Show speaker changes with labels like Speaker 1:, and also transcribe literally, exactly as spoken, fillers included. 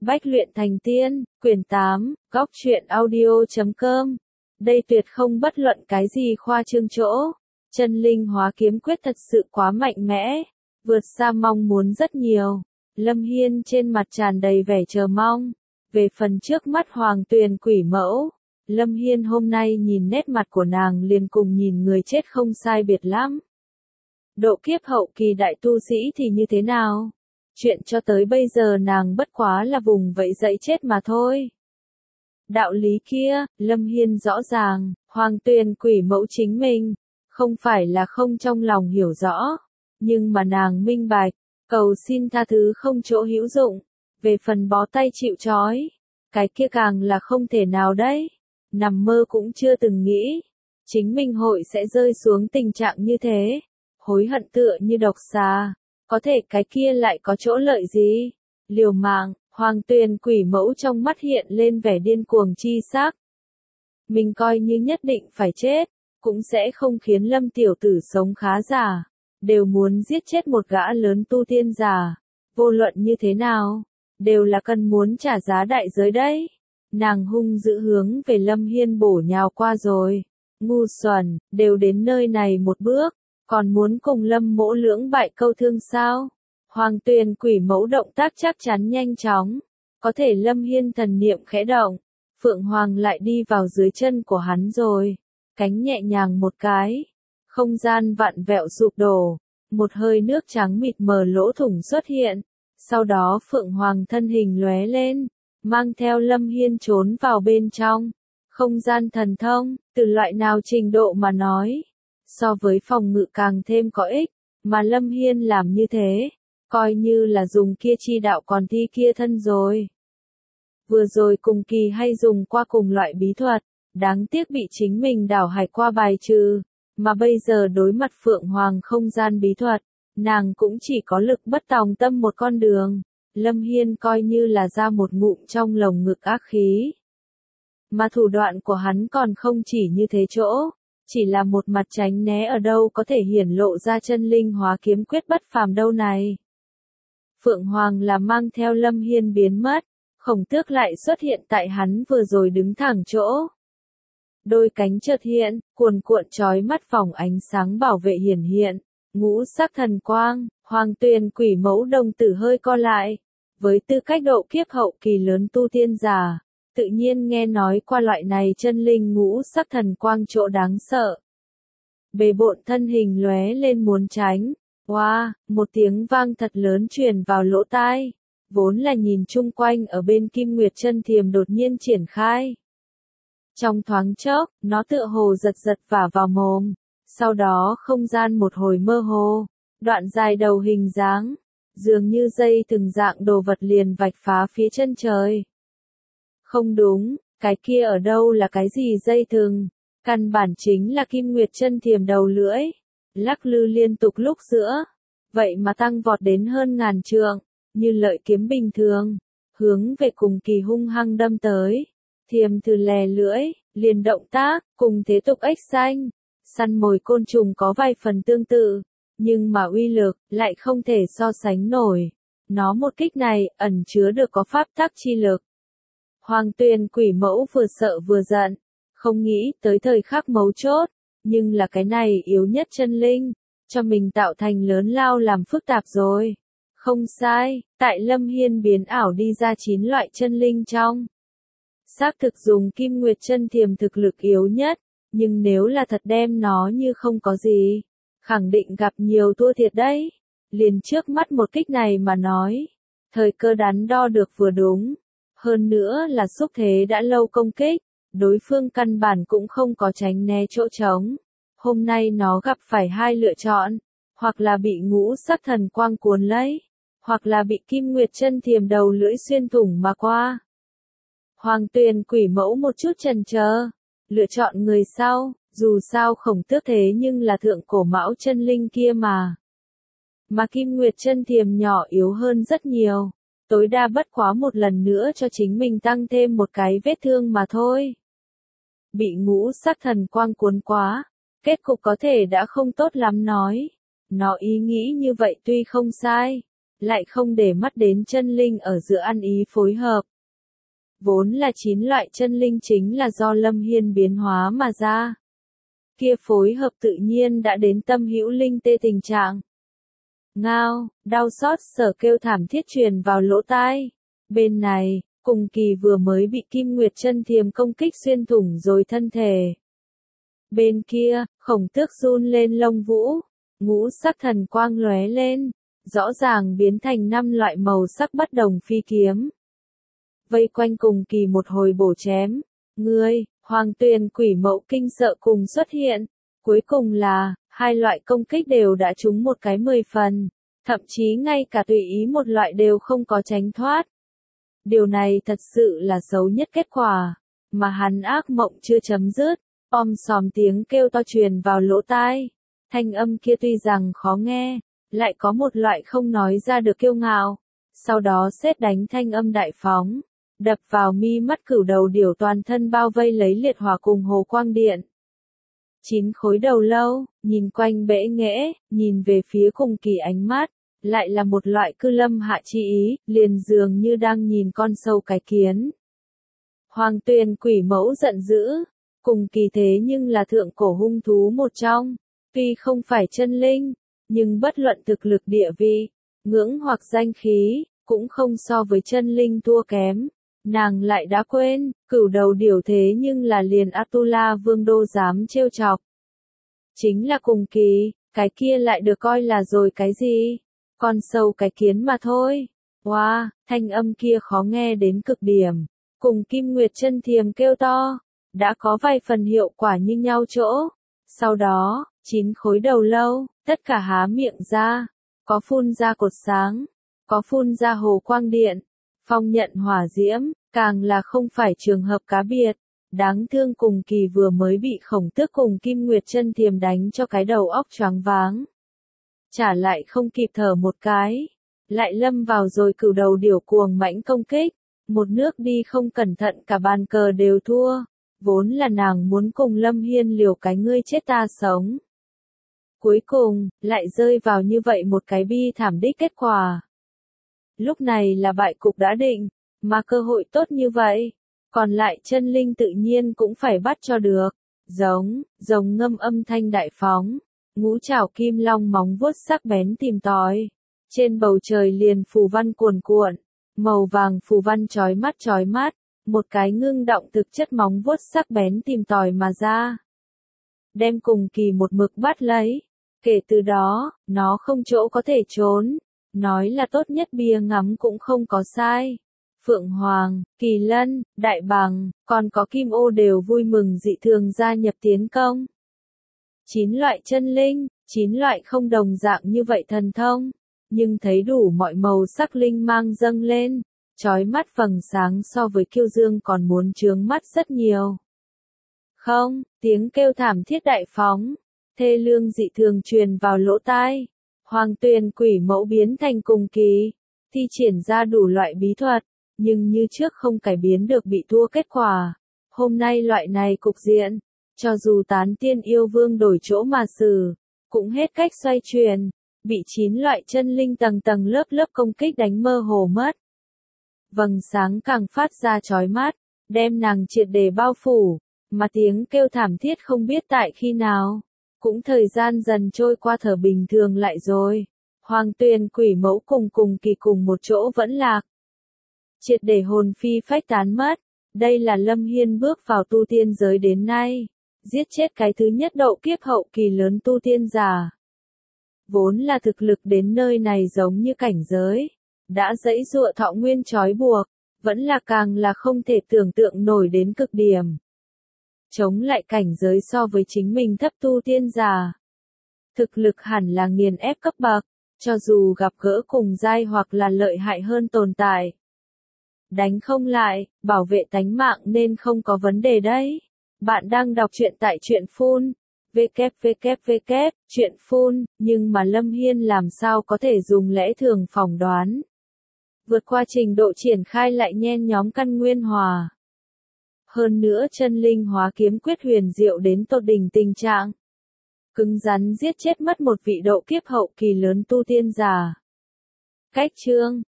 Speaker 1: Bách luyện thành tiên, quyển tám, góc truyện audio chấm com. Đây tuyệt không bất luận cái gì khoa trương chỗ. Chân linh hóa kiếm quyết thật sự quá mạnh mẽ, vượt xa mong muốn rất nhiều. Lâm Hiên trên mặt tràn đầy vẻ chờ mong. Về phần trước mắt Hoàng Tuyền quỷ mẫu, Lâm Hiên hôm nay nhìn nét mặt của nàng liền cùng nhìn người chết không sai biệt lắm. Độ kiếp hậu kỳ đại tu sĩ thì như thế nào? Chuyện cho tới bây giờ nàng bất quá là vùng vẫy dẫy chết mà thôi. Đạo lý kia, Lâm Hiên rõ ràng, Hoàng Tuyền quỷ mẫu chính mình, không phải là không trong lòng hiểu rõ, nhưng mà nàng minh bạch, cầu xin tha thứ không chỗ hữu dụng, về phần bó tay chịu trói, cái kia càng là không thể nào đấy, nằm mơ cũng chưa từng nghĩ, chính mình hội sẽ rơi xuống tình trạng như thế, hối hận tựa như độc xà. Có thể cái kia lại có chỗ lợi gì? Liều mạng, Hoàng Tuyền quỷ mẫu trong mắt hiện lên vẻ điên cuồng chi sắc. Mình coi như nhất định phải chết, cũng sẽ không khiến Lâm tiểu tử sống khá giả, đều muốn giết chết một gã lớn tu tiên giả. Vô luận như thế nào, đều là cần muốn trả giá đại giới đấy. Nàng hung dữ hướng về Lâm Hiên bổ nhào qua rồi. Ngu xuẩn, đều đến nơi này một bước. Còn muốn cùng Lâm mỗ lưỡng bại câu thương sao? Hoàng Tuyền quỷ mẫu động tác chắc chắn nhanh chóng. Có thể Lâm Hiên thần niệm khẽ động. Phượng Hoàng lại đi vào dưới chân của hắn rồi. Cánh nhẹ nhàng một cái. Không gian vặn vẹo sụp đổ. Một hơi nước trắng mịt mờ lỗ thủng xuất hiện. Sau đó Phượng Hoàng thân hình lóe lên. Mang theo Lâm Hiên trốn vào bên trong. Không gian thần thông, từ loại nào trình độ mà nói. So với phòng ngự càng thêm có ích, mà Lâm Hiên làm như thế, coi như là dùng kia chi đạo còn thi kia thân rồi. Vừa rồi cùng kỳ hay dùng qua cùng loại bí thuật, đáng tiếc bị chính mình đảo hải qua bài trừ, mà bây giờ đối mặt Phượng Hoàng không gian bí thuật, nàng cũng chỉ có lực bất tòng tâm một con đường, Lâm Hiên coi như là ra một ngụm trong lồng ngực ác khí. Mà thủ đoạn của hắn còn không chỉ như thế chỗ. Chỉ là một mặt tránh né ở đâu có thể hiển lộ ra chân linh hóa kiếm quyết bất phàm đâu này. Phượng Hoàng là mang theo Lâm Hiên biến mất, Khổng Tước lại xuất hiện tại hắn vừa rồi đứng thẳng chỗ. Đôi cánh chợt hiện, cuồn cuộn chói mắt vòng ánh sáng bảo vệ hiển hiện, ngũ sắc thần quang, Hoàng Tuyền quỷ mẫu đồng tử hơi co lại. Với tư cách độ kiếp hậu kỳ lớn tu tiên giả. Tự nhiên nghe nói qua loại này chân linh ngũ sắc thần quang chỗ đáng sợ. Bề bộn thân hình lóe lên muốn tránh. Wow, một tiếng vang thật lớn truyền vào lỗ tai. Vốn là nhìn chung quanh ở bên Kim Nguyệt Chân Thiềm đột nhiên triển khai. Trong thoáng chốc, nó tựa hồ giật giật vả vào mồm. Sau đó không gian một hồi mơ hồ. Đoạn dài đầu hình dáng. Dường như dây từng dạng đồ vật liền vạch phá phía chân trời. Không đúng, cái kia ở đâu là cái gì dây thừng, căn bản chính là Kim Nguyệt Chân Thiềm đầu lưỡi, lắc lư liên tục lúc giữa, vậy mà tăng vọt đến hơn ngàn trượng, như lợi kiếm bình thường, hướng về cùng kỳ hung hăng đâm tới, thiềm thử lè lưỡi, liền động tác, cùng thế tục ếch xanh, săn mồi côn trùng có vài phần tương tự, nhưng mà uy lực, lại không thể so sánh nổi, nó một kích này, ẩn chứa được có pháp tắc chi lực. Hoàng Tuyền quỷ mẫu vừa sợ vừa giận, không nghĩ tới thời khắc mấu chốt, nhưng là cái này yếu nhất chân linh, cho mình tạo thành lớn lao làm phức tạp rồi. Không sai, tại Lâm Hiên biến ảo đi ra chín loại chân linh trong. Xác thực dùng Kim Nguyệt Chân Thiềm thực lực yếu nhất, nhưng nếu là thật đem nó như không có gì, khẳng định gặp nhiều thua thiệt đấy. Liền trước mắt một kích này mà nói, thời cơ đắn đo được vừa đúng. Hơn nữa là xúc thế đã lâu công kích, đối phương căn bản cũng không có tránh né chỗ trống. Hôm nay nó gặp phải hai lựa chọn, hoặc là bị ngũ sắc thần quang cuốn lấy, hoặc là bị Kim Nguyệt Chân Thiềm đầu lưỡi xuyên thủng mà qua. Hoàng Tuyền quỷ mẫu một chút chần chờ, lựa chọn người sau, dù sao Khổng Tước thế nhưng là thượng cổ mão chân linh kia mà. Mà Kim Nguyệt Chân Thiềm nhỏ yếu hơn rất nhiều. Tối đa bất quá một lần nữa cho chính mình tăng thêm một cái vết thương mà thôi. Bị ngũ sắc thần quang cuốn quá, kết cục có thể đã không tốt lắm nói. Nó ý nghĩ như vậy tuy không sai, lại không để mắt đến chân linh ở giữa ăn ý phối hợp. Vốn là chín loại chân linh chính là do Lâm Hiên biến hóa mà ra. Kia phối hợp tự nhiên đã đến tâm hữu linh tê tình trạng. Ngao, đau xót sở kêu thảm thiết truyền vào lỗ tai. Bên này, Cùng Kỳ vừa mới bị Kim Nguyệt chân thiềm công kích xuyên thủng rồi thân thể. Bên kia, Khổng Tước run lên lông vũ, ngũ sắc thần quang lóe lên, rõ ràng biến thành năm loại màu sắc bất đồng phi kiếm. Vây quanh Cùng Kỳ một hồi bổ chém, ngươi, Hoàng Tuyền Quỷ Mẫu kinh sợ cùng xuất hiện, cuối cùng là, hai loại công kích đều đã trúng một cái mười phần, thậm chí ngay cả tùy ý một loại đều không có tránh thoát. Điều này thật sự là xấu nhất kết quả, mà hắn ác mộng chưa chấm dứt, om sòm tiếng kêu to truyền vào lỗ tai. Thanh âm kia tuy rằng khó nghe, lại có một loại không nói ra được kiêu ngạo. Sau đó sét đánh thanh âm đại phóng, đập vào mi mắt cửu đầu điểu toàn thân bao vây lấy liệt hỏa cùng hồ quang điện. Chín khối đầu lâu, nhìn quanh bẽ nghẽ, nhìn về phía Cùng Kỳ ánh mắt, lại là một loại cư lâm hạ chi ý, liền dường như đang nhìn con sâu cái kiến. Hoàng Tuyền Quỷ Mẫu giận dữ, Cùng Kỳ thế nhưng là thượng cổ hung thú một trong, tuy không phải chân linh, nhưng bất luận thực lực địa vị, ngưỡng hoặc danh khí, cũng không so với chân linh thua kém. Nàng lại đã quên, cửu đầu điểu thế nhưng là liền Atula Vương Đô dám trêu chọc. Chính là Cùng Kỳ, cái kia lại được coi là rồi cái gì? Con sâu cái kiến mà thôi. Wow, thanh âm kia khó nghe đến cực điểm. Cùng Kim Nguyệt chân thiềm kêu to, đã có vài phần hiệu quả như nhau chỗ. Sau đó, chín khối đầu lâu, tất cả há miệng ra, có phun ra cột sáng, có phun ra hồ quang điện, phong nhận hỏa diễm, càng là không phải trường hợp cá biệt. Đáng thương Cùng Kỳ vừa mới bị Khổng Tước cùng Kim Nguyệt chân thiềm đánh cho cái đầu óc choáng váng. Trả lại không kịp thở một cái, lại lâm vào rồi cửu đầu điểu cuồng mãnh công kích, một nước đi không cẩn thận cả bàn cờ đều thua, vốn là nàng muốn cùng Lâm Hiên liều cái ngươi chết ta sống. Cuối cùng, lại rơi vào như vậy một cái bi thảm đích kết quả. Lúc này là bại cục đã định, mà cơ hội tốt như vậy, còn lại chân linh tự nhiên cũng phải bắt cho được. Giống, rồng ngâm âm thanh đại phóng, ngũ trảo kim long móng vuốt sắc bén tìm tòi. Trên bầu trời liền phù văn cuồn cuộn, màu vàng phù văn chói mắt chói mắt, một cái ngưng động thực chất móng vuốt sắc bén tìm tòi mà ra. Đem Cùng Kỳ một mực bắt lấy, kể từ đó, nó không chỗ có thể trốn, nói là tốt nhất bia ngắm cũng không có sai. Phượng Hoàng, Kỳ Lân, Đại Bằng, còn có Kim Ô đều vui mừng dị thường gia nhập tiến công. Chín loại chân linh, chín loại không đồng dạng như vậy thần thông, nhưng thấy đủ mọi màu sắc linh mang dâng lên, chói mắt vầng sáng so với kiêu dương còn muốn chướng mắt rất nhiều. Không, tiếng kêu thảm thiết đại phóng, thê lương dị thường truyền vào lỗ tai. Hoàng Tuyền Quỷ Mẫu biến thành Cùng Kỳ, thi triển ra đủ loại bí thuật, nhưng như trước không cải biến được bị thua kết quả. Hôm nay loại này cục diện, cho dù tán tiên yêu vương đổi chỗ mà xử, cũng hết cách xoay chuyển, bị chín loại chân linh tầng tầng lớp lớp công kích đánh mơ hồ mất. Vầng sáng càng phát ra chói mắt, đem nàng triệt để bao phủ, mà tiếng kêu thảm thiết không biết tại khi nào. Cũng thời gian dần trôi qua thở bình thường lại rồi. Hoàng Tuyền Quỷ Mẫu cùng Cùng Kỳ cùng một chỗ vẫn lạc. Triệt để hồn phi phách tán mất. Đây là Lâm Hiên bước vào tu tiên giới đến nay, giết chết cái thứ nhất độ kiếp hậu kỳ lớn tu tiên giả. Vốn là thực lực đến nơi này giống như cảnh giới, đã dãy dụa thọ nguyên trói buộc, vẫn là càng là không thể tưởng tượng nổi đến cực điểm. Chống lại cảnh giới so với chính mình thấp tu tiên giả. Thực lực hẳn là nghiền ép cấp bậc, cho dù gặp gỡ cùng giai hoặc là lợi hại hơn tồn tại. Đánh không lại, bảo vệ tánh mạng nên không có vấn đề đấy. Bạn đang đọc truyện tại truyện phun, www, truyện phun, nhưng mà Lâm Hiên làm sao có thể dùng lẽ thường phỏng đoán. Vượt qua trình độ triển khai lại nhen nhóm căn nguyên hòa. Hơn nữa chân linh hóa kiếm quyết huyền diệu đến tột đỉnh tình trạng. Cứng rắn giết chết mất một vị độ kiếp hậu kỳ lớn tu tiên giả. Cách chương